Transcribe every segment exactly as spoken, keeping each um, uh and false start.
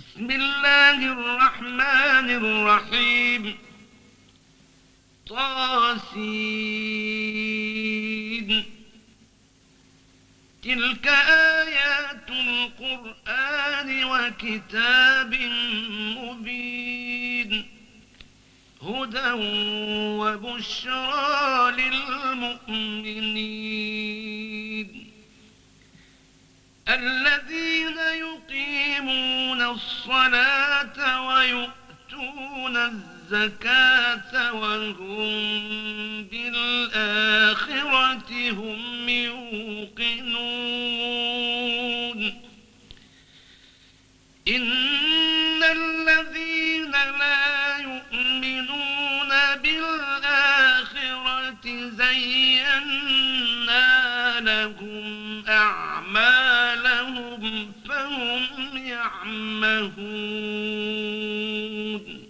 بسم الله الرحمن الرحيم. طاسين. تلك آيات القرآن وكتاب مبين هدى وبشرى للمؤمنين الذين يقيمون الصلاة ويؤتون الزكاة وهم بالآخرة هم يوقنون. إن الذين لا يؤمنون بالآخرة زينا لهم أعمالهم فهم يعمهون.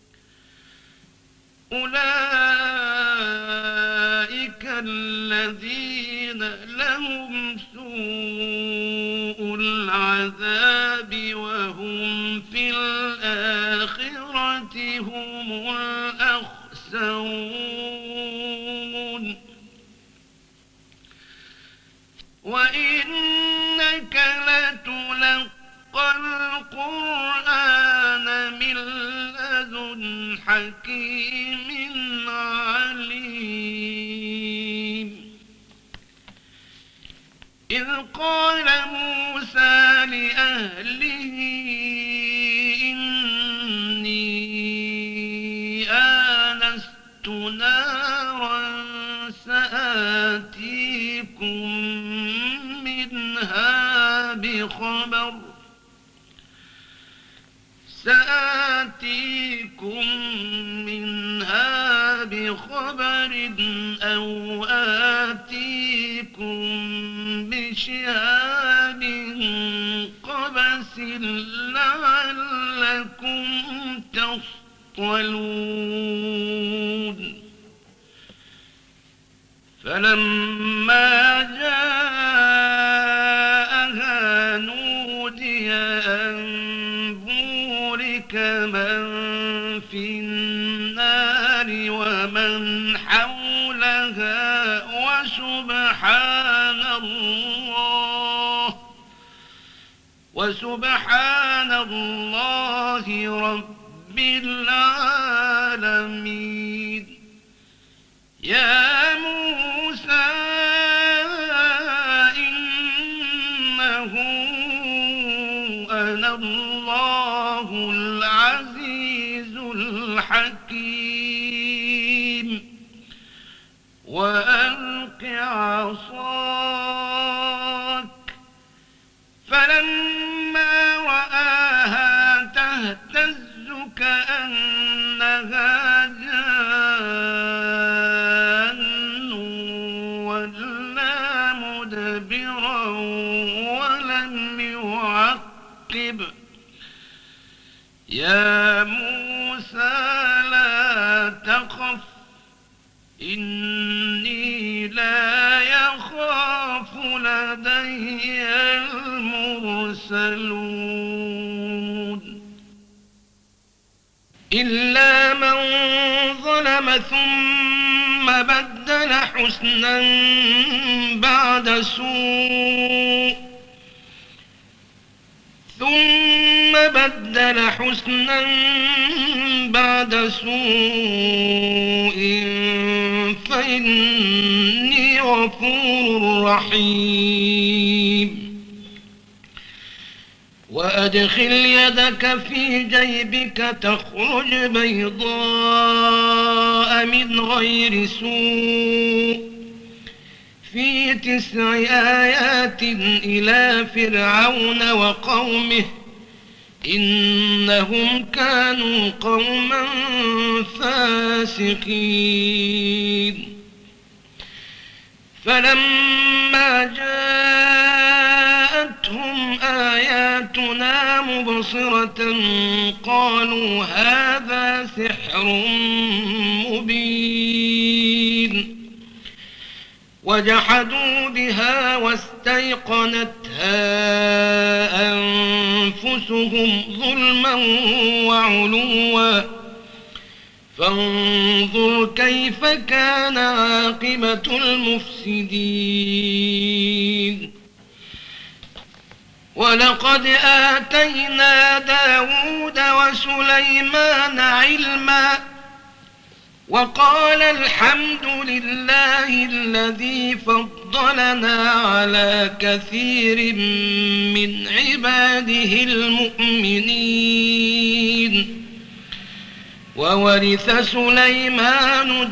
أولئك الذين لهم سوء العذاب وهم في الآخرة هم الأخسرون. وإنك لتلقى القرآن من لدن حكيم عليم. إذ قال موسى لأهله إني آنست نارا سآتيكم منها بخبر سآتيكم منها بخبر أو آتيكم بشهاب قبس لعلكم تصطلون. فلما جاءها نودي أن بورك من في النار ومن حولها وسبحان الله وسبحان الله رب العالمين. يا موسى إنه أنا الله العزيز الحكيم. وألق عصاك فلما رآها تهتز كأنها جان ولا مدبرا ولم يعقب. يا موسى لا تخف إني لا يخاف لدي المرسلون. إلا من ظلم ثم بدل حسنا بعد سوء ثم بدل حسنا بعد سوء فإني غفور رحيم. وأدخل يدك في جيبك تخرج بيضاء من غير سوء في تسع آيات إلى فرعون وقومه إنهم كانوا قوما فاسقين. فلما جاءتهم آياتنا مبصرة قالوا هذا سحر مبين. وجحدوا بها واستيقنتها أنفسهم ظلما وعلوا فانظر كيف كان عاقبة المفسدين ولقد آتينا داود وسليمان علما وقال الحمد لله الذي فضلنا على كثير من عباده المؤمنين وورث سليمان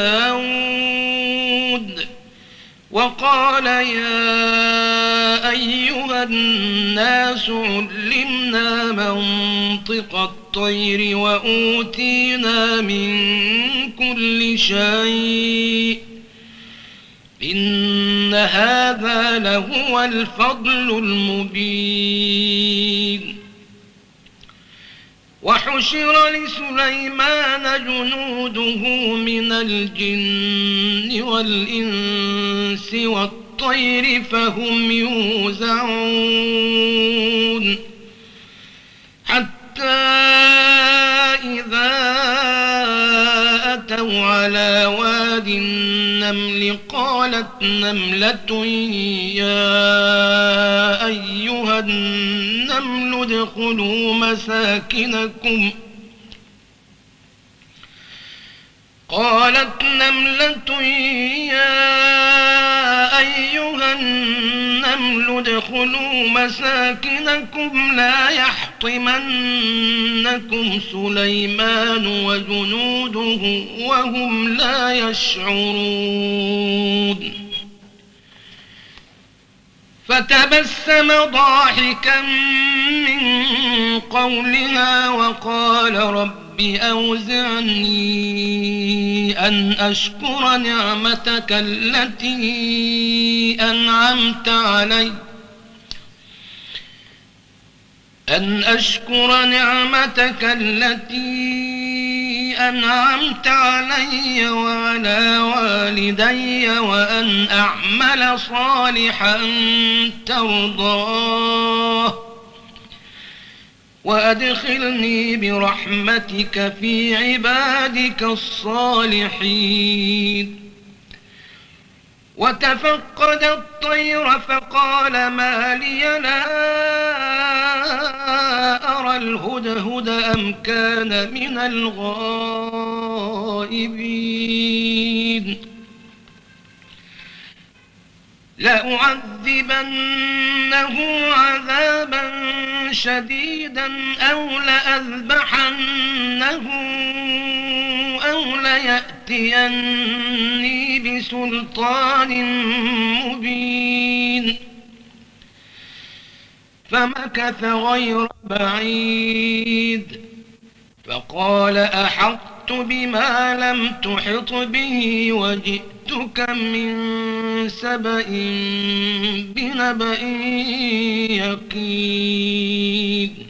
داود وقال يا أيها الناس علمنا منطق الطير وأوتينا من كل شيء إن هذا لهو الفضل المبين وحشر لسليمان جنوده من الجن والإنس والطير فهم يوزعون حتى إذا أتوا على واد النمل قالت نملة يا أيها النمل ادخلوا مساكنكم قالت نملة يا أيها النمل ادخلوا مساكنكم لا يحطمنكم سليمان وجنوده وهم لا يشعرون فتبسم ضاحكا من قولها وقال رب أوزعني أن أشكر نعمتك التي أنعمت علي أن أشكر نعمتك التي أنعمت علي وعلى والدي وأن أعمل صالحا ترضاه وأدخلني برحمتك في عبادك الصالحين وتفقد الطير فقال ما لي لا أرى الهدهد أم كان من الغائبين لأعذبنه عذابا شديدا أو لأذبحنه أو ليأتيني بسلطان مبين فمكث غير بعيد فقال أحطت بما لم تحط به وجئتك من سبأ بنبأ يقين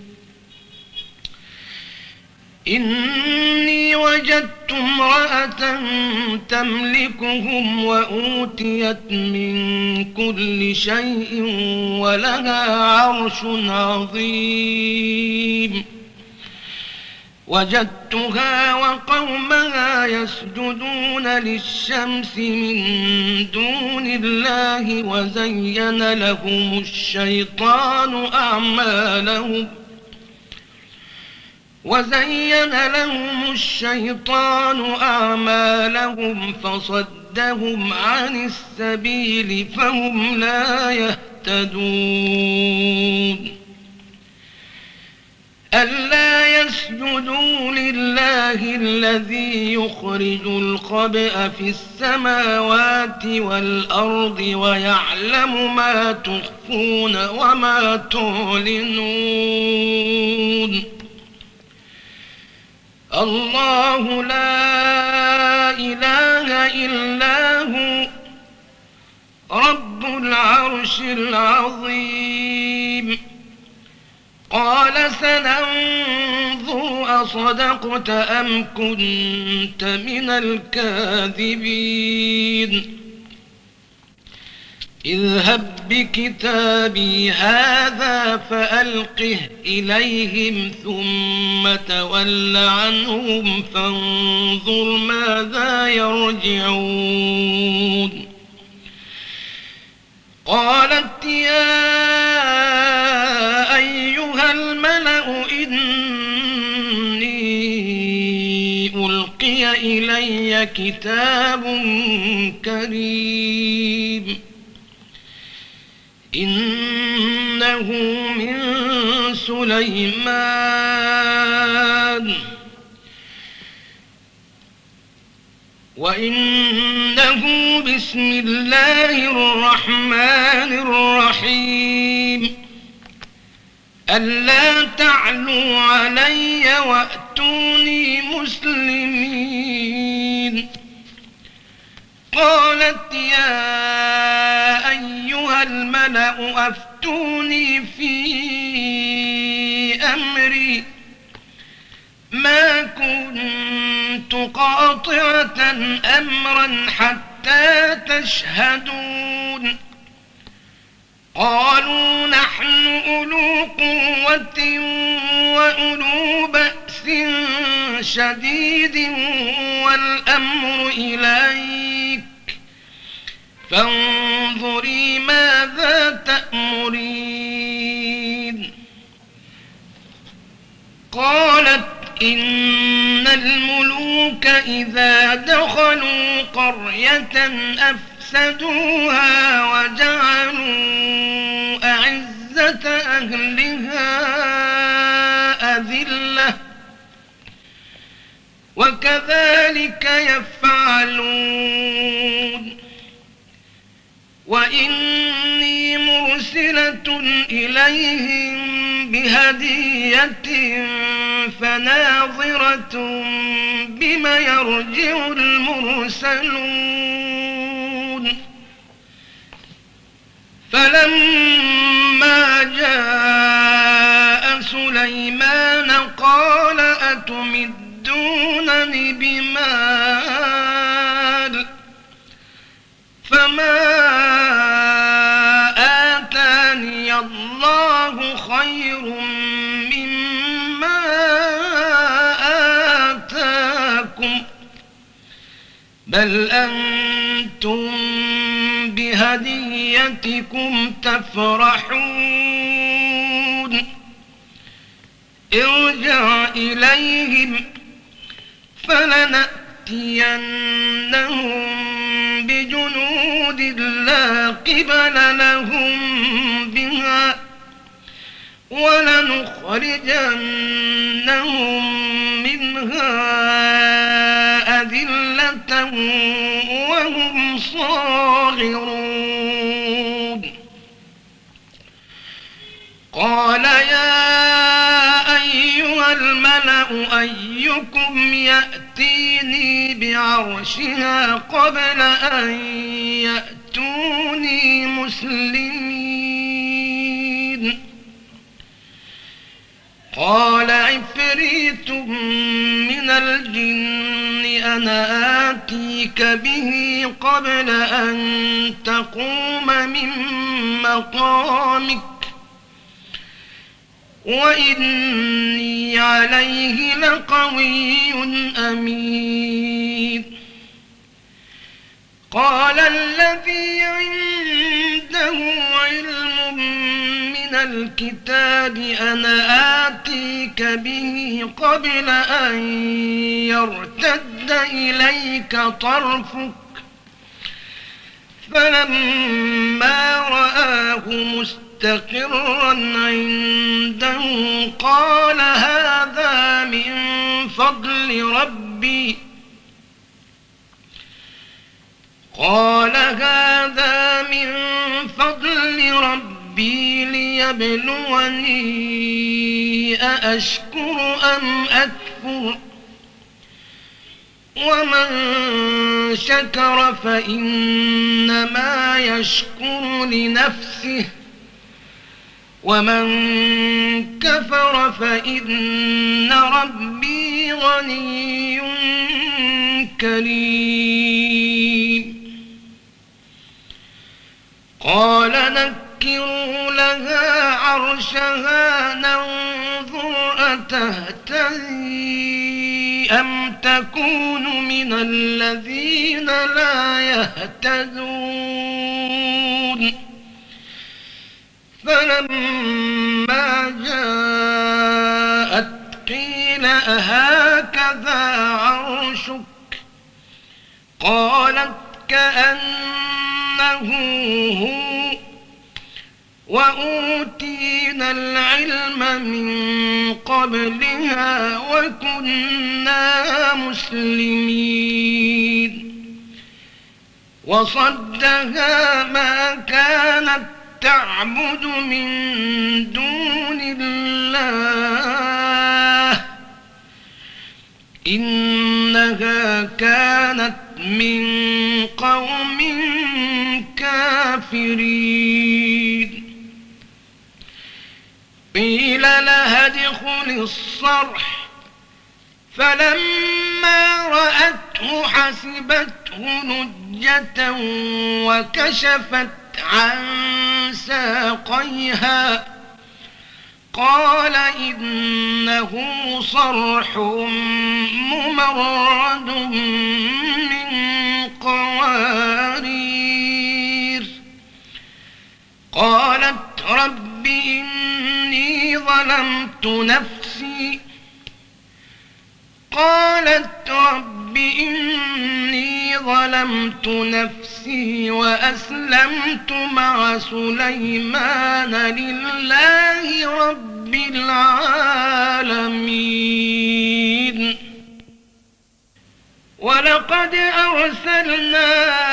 إني وجدت امرأة تملكهم وأوتيت من كل شيء ولها عرش عظيم وجدتها وقومها يسجدون للشمس من دون الله وزين لهم الشيطان أعمالهم وزين لهم الشيطان أعمالهم فصدهم عن السبيل فهم لا يهتدون ألا يسجدوا لله الذي يخرج الخبأ في السماوات والأرض ويعلم ما تخفون وما تعلنون الله لا إله إلا هو رب العرش العظيم قال سننظر أصدقت أم كنت من الكاذبين اذهب بكتابي هذا فألقه إليهم ثم تول عنهم فانظر ماذا يرجعون. قالت يا أيها الملأ إني ألقي إلي كتاب كريم إنه من سليمان وإنه بسم الله الرحمن الرحيم ألا تعلوا علي وأتوني مسلمين. قالت يا أيها الملأ أفتوني في أمري ما كنت قاطعة أمرا حتى تشهدون. قالوا نحن أولو قوة وأولو بأس شديد والأمر إليك فانظري ماذا تأمرين. قالت إن الملوك إذا دخلوا قرية أفسدوها وجعلوا أعزة أهلها أذلة وكذلك يفعلون. وإني مرسلة إليهم بهدية فناظرة بم يرجع المرسلون. فلما جاء سليمان قال أتمدونني بمال فما آتاني الله خير مما آتاكم بل أنتم بهديتكم تفرحون. ارجع إليهم فلنأتينهم بجنود لا قبل لهم بها ولنخرجنهم منها أذلة وهم صاغرون. قال يا أيها الملأ أيكم يأتيني بعرشها قبل أن يأتوني مسلمين. قال عفريت من الجن أنا آتيك به قبل أن تقوم من مقامك وإني عليه لقوي أمين. قال الذي عنده علم من الكتاب أنا آتيك به قبل أن يرتد إليك طرفك فلما رآه مستقرا عنده قال هذا من فضل ربي قال هذا من فضل ربي ليبلوني أأشكر أم أكفر ومن شكر فإنما يشكر لنفسه ومن كفر فإن ربي غني كريم. قال نكروا لها عرشها ننظر أتهتدي أم تكون من الذين لا يهتدون فلما جاءت قيل أهكذا عرشك قالت كأنه هو وأوتينا العلم من قبلها وكنا مسلمين وصدها ما كانت تعبد من دون الله إنها كانت من قوم كافرين قيل لها ادخل الصرح فلما رأته حسبته لجة وكشفت عن ساقيها قال إنه صرح ممرد من قوارير قالت رب إني ظلمت نفسي قالت رب إني ظلمت نفسي وأسلمت مع سليمان لله رب العالمين ولقد أرسلنا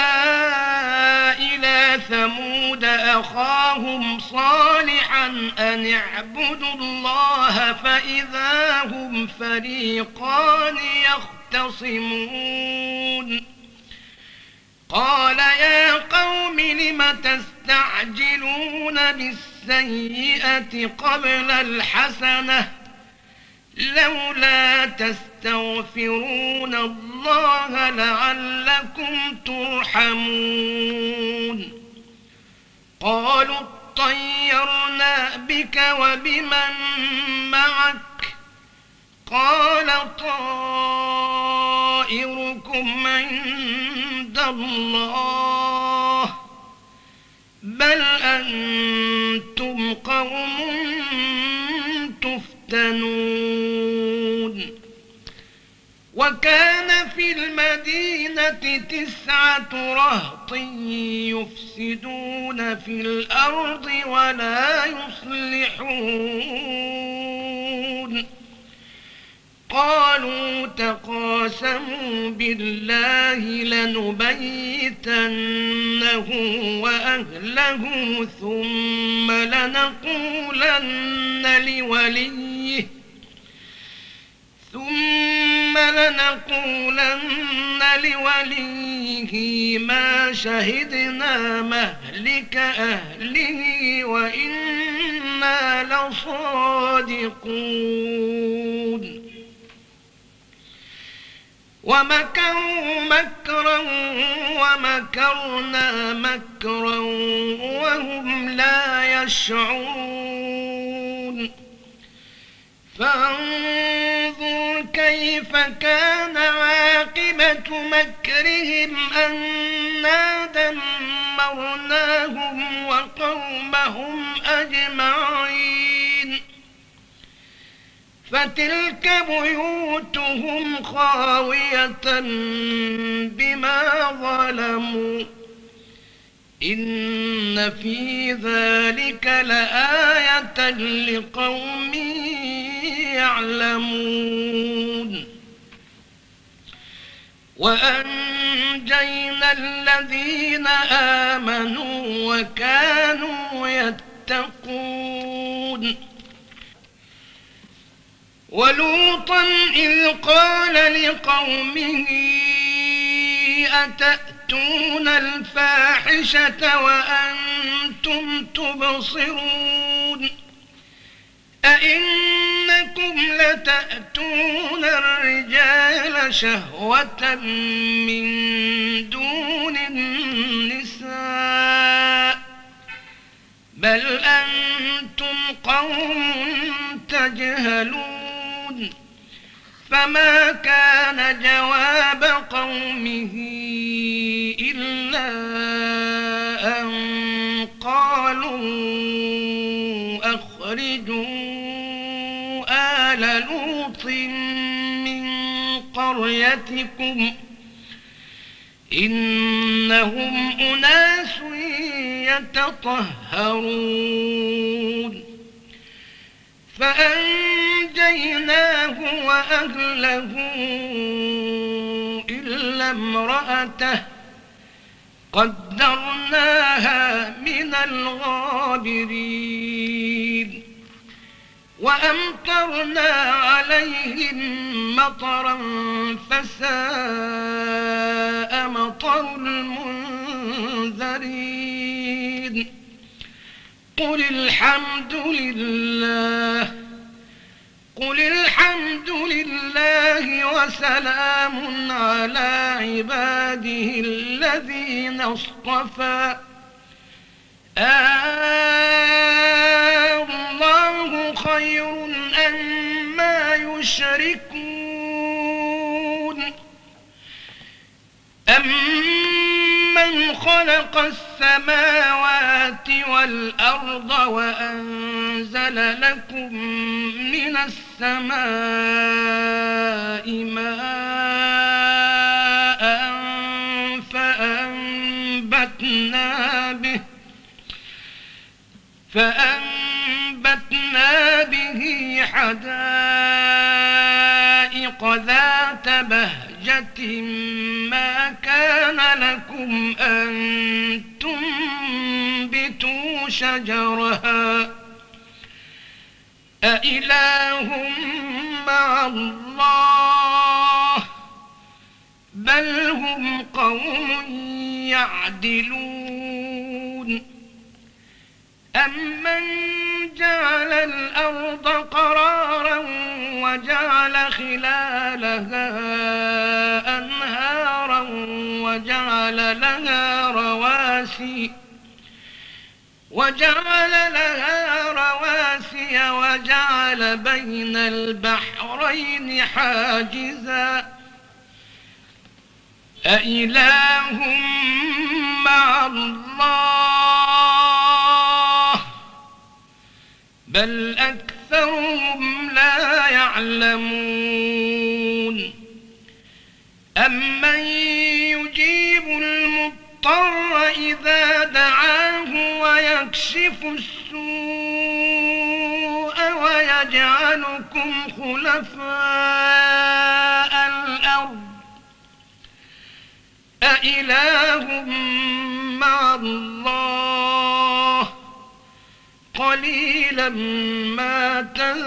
إلى ثمود أخاهم صالحا أن اعبدوا الله فإذا هم فريقان يختصمون قال يا قوم لم تستعجلون بالسيئة قبل الحسنة لولا تستغفرون الله لعلكم ترحمون قالوا اطيرنا بك وبمن معك قال طائركم عند الله بل أنتم قوم تفتنون وكان في المدينة تسعة رهط يفسدون في الأرض ولا يصلحون قالوا تقاسموا بالله لنبيتنه وأهله ثم لنقولن لوليه ثم لنقولن لوليه ما شهدنا مهلك أهله وإنا لصادقون ومكروا مكرا ومكرنا مكرا وهم لا يشعرون فانظر كيف كان عاقبة مكرهم أنا دمرناهم وقومهم أجمعين فتلك بيوتهم خاوية بما ظلموا إن في ذلك لآية لقوم يعلمون وأنجينا الذين آمنوا وكانوا يتقون ولوطا إذ قال لقومه أتأتون الفاحشة وأنتم تبصرون أئنكم لتأتون الرجال شهوة من دون النساء بل أنتم قوم تجهلون. فما كان جواب قومه إلا أن قالوا أخرجوا آل لوط من قريتكم إنهم أناس يتطهرون. فأنجيناه وأهله إلا امرأته قدرناها من الغابرين. وأمطرنا عليهم مطرا فساء مطر المنذرين. قل الحمد لله قل الحمد لله وسلام على عباده الذين اصطفى. الله خير أما يشركون. أمن خلق السماوات والأرض وأنزل لكم من السماء ماء فأنبتنا به فأنبتنا به حدائق ذات بهجة ما كان لكم أن تنبتوا شجرها أإله مع الله بل هم قوم يعدلون. أمن جعل الأرض قرارا وجعل خلالها أنهارا وجعل لها رواسي وجعل لها رواسي وجعل بين البحرين حاجزا أإله مع الله بل أكثرهم لا يعلمون. أمن يجيب المضطر إذا دعاه ويكشف السوء ويجعلكم خلفاء الأرض أإله مع الله قليلا ما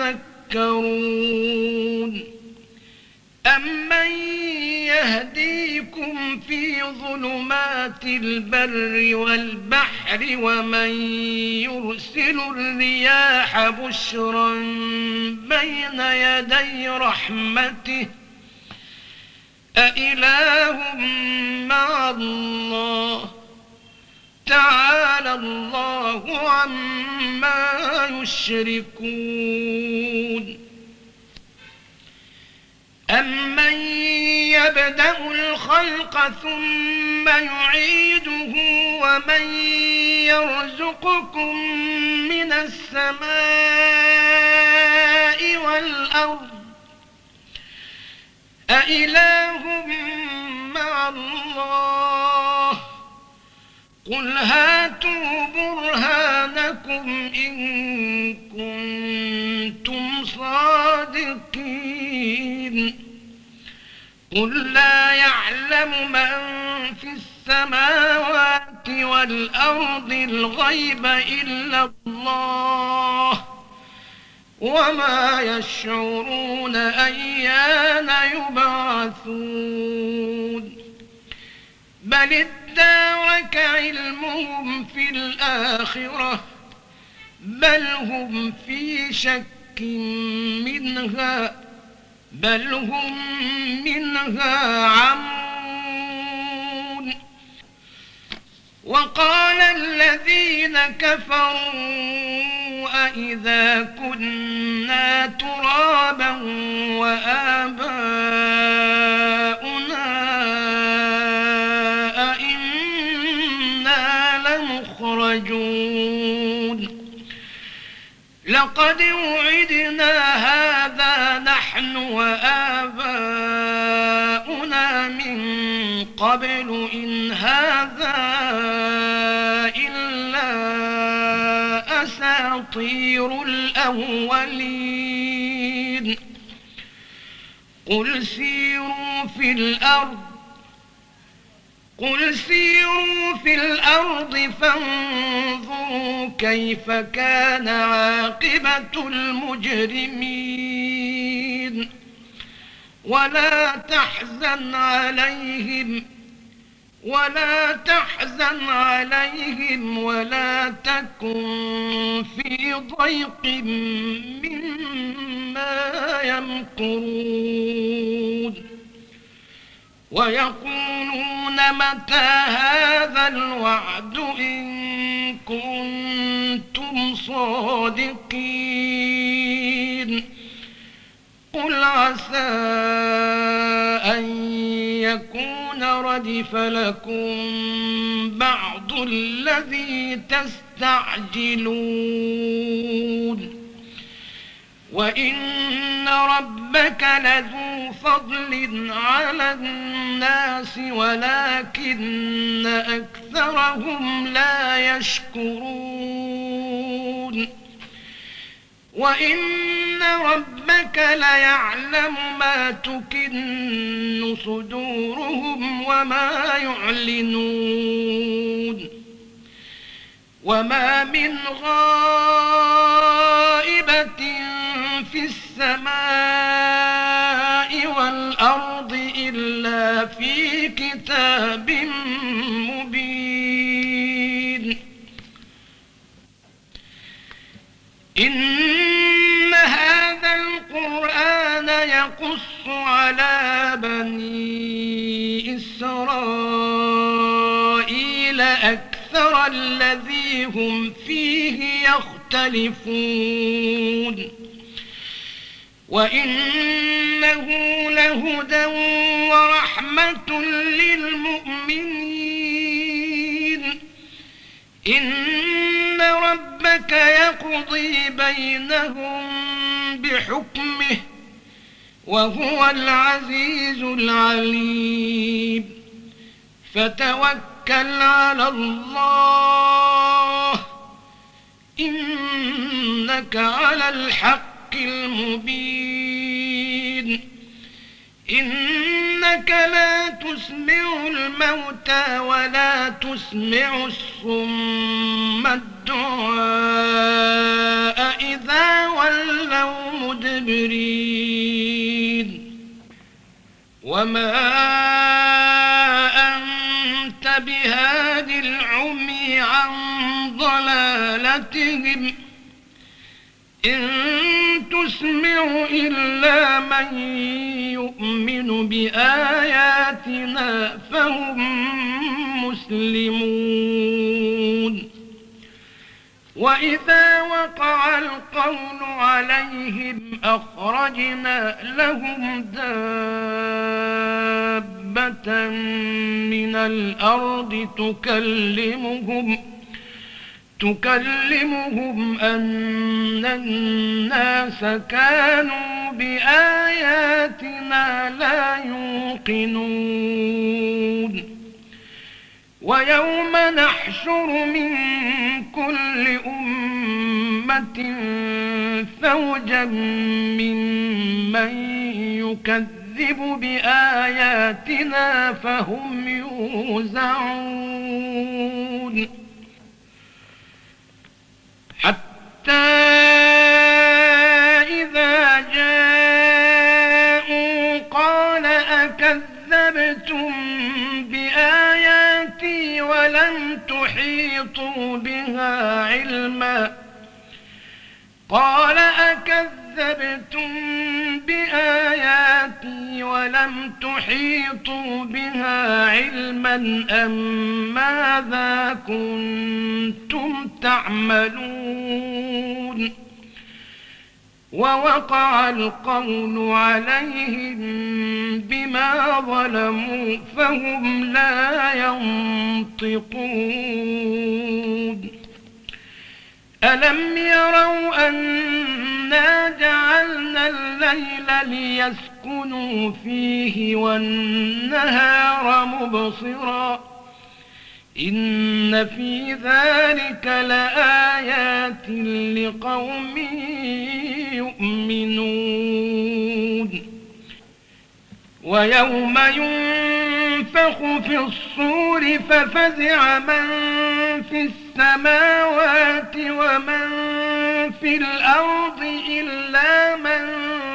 تذكرون. أمن يهديكم في ظلمات البر والبحر ومن يرسل الرياح بشرا بين يدي رحمته أإله مع الله تعالى الله عما يشركون. أمن يبدأ الخلق ثم يعيده ومن يرزقكم من السماء والأرض أإله مع الله قل هاتوا برهانكم إن كنتم صادقين. قل لا يعلم من في السماوات والأرض الغيب إلا الله وما يشعرون أيان يبعثون. بل ادارك علمهم في الآخرة بل هم في شك منها بل هم منها عمون. وقال الذين كفروا أإذا كنا ترابا وآباؤنا أإنا لمخرجون لقد وعدنا هذا نحن وآباؤنا من قبل إن هذا إلا أساطير الأولين قل سيروا في الأرض قل سيروا في الأرض فانظروا كيف كان عاقبة المجرمين ولا تحزن عليهم ولا تحزن عليهم ولا تكن في ضيق مما يمكرون ويقولون متى هذا الوعد إن كنتم صادقين قل عسى أن يكون ردف لكم بعض الذي تستعجلون وإن ربك لذو فضل على الناس ولكن أكثرهم لا يشكرون وإن ربك ليعلم ما تكن صدورهم وما يعلنون وما من غائبة في السماء والأرض إلا في كتاب مبين إن هذا القرآن يقص على بني إسرائيل أكثر الذي هم فيه يختلفون وإنه لهدى ورحمة للمؤمنين إن ربك يقضي بينهم بحكمه وهو العزيز العليم فتوكل على الله إنك على الحق المبين إنك لا تسمع الموتى ولا تسمع الصم الدعاء إذا ولوا مدبرين وما أنت بهاد العمي عن ضلالتهم إن تسمع إلا من يؤمن بآياتنا فهم مسلمون وإذا وقع القول عليهم أخرجنا لهم دابة من الأرض تكلمهم تكلمهم أن الناس كانوا بآياتنا لا يوقنون ويوم نحشر من كل أمة فوجا ممن يكذب بآياتنا فهم يوزعون حتى إذا جاءوا قال أكذبتم بآياتي ولم تحيطوا بها علما قال أكذبتم بآياتي ولم ألم تحيطوا بها علما أم ماذا كنتم تعملون ووقع القول عليهم بما ظلموا فهم لا ينطقون ألم يروا أنا جعلنا الليل ليسكنوا فيه والنهار مبصرا إن في ذلك لآيات لقوم يؤمنون ويوم ينفخ في الصور ففزع من في السماوات ومن في الأرض إلا من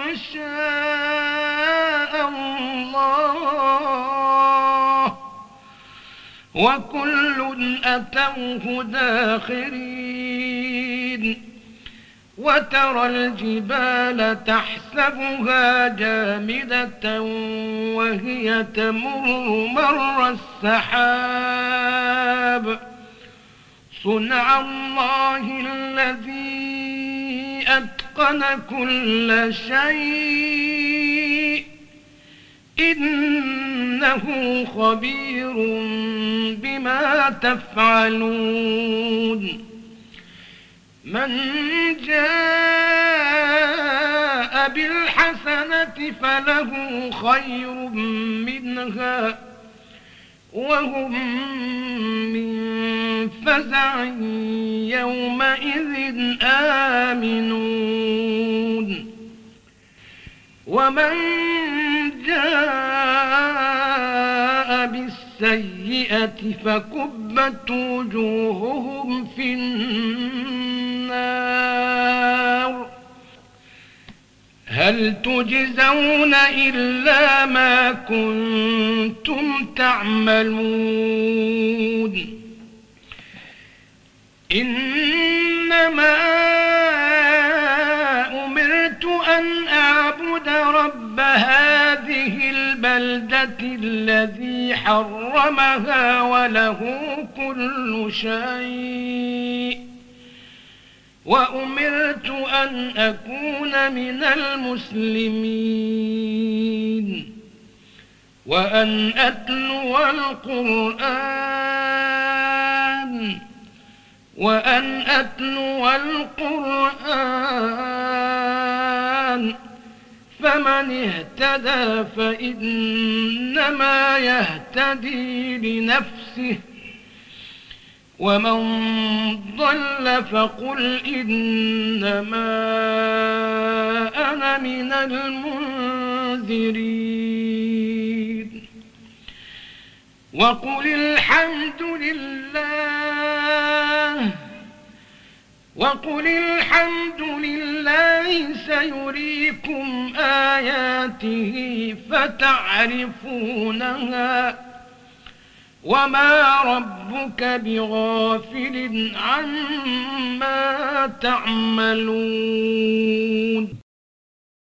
شاء الله وكل أتوه داخرين وترى الجبال تحسبها جامدة وهي تمر مر السحاب صنع الله الذي أتقن كل شيء إنه خبير بما تفعلون من جاء بالحسنة فله خير منها وهم من فزع يومئذ آمنون ومن جاء بالسيئة فكبت وجوههم في النار هل تجزون إلا ما كنتم تعملون إنما أمرت أن أعبد رب هذه البلدة الذي حرمها وله كل شيء وأمرت أن أكون من المسلمين وأن أتلو القرآن وأن أتلو القرآن فمن اهتدى فإنما يهتدي لنفسه ومن ضل فقل إنما أنا من المنذرين وقل الحمد لله وقل الحمد لله سيريكم آياته فتعرفونها وما ربك بغافل عما تعملون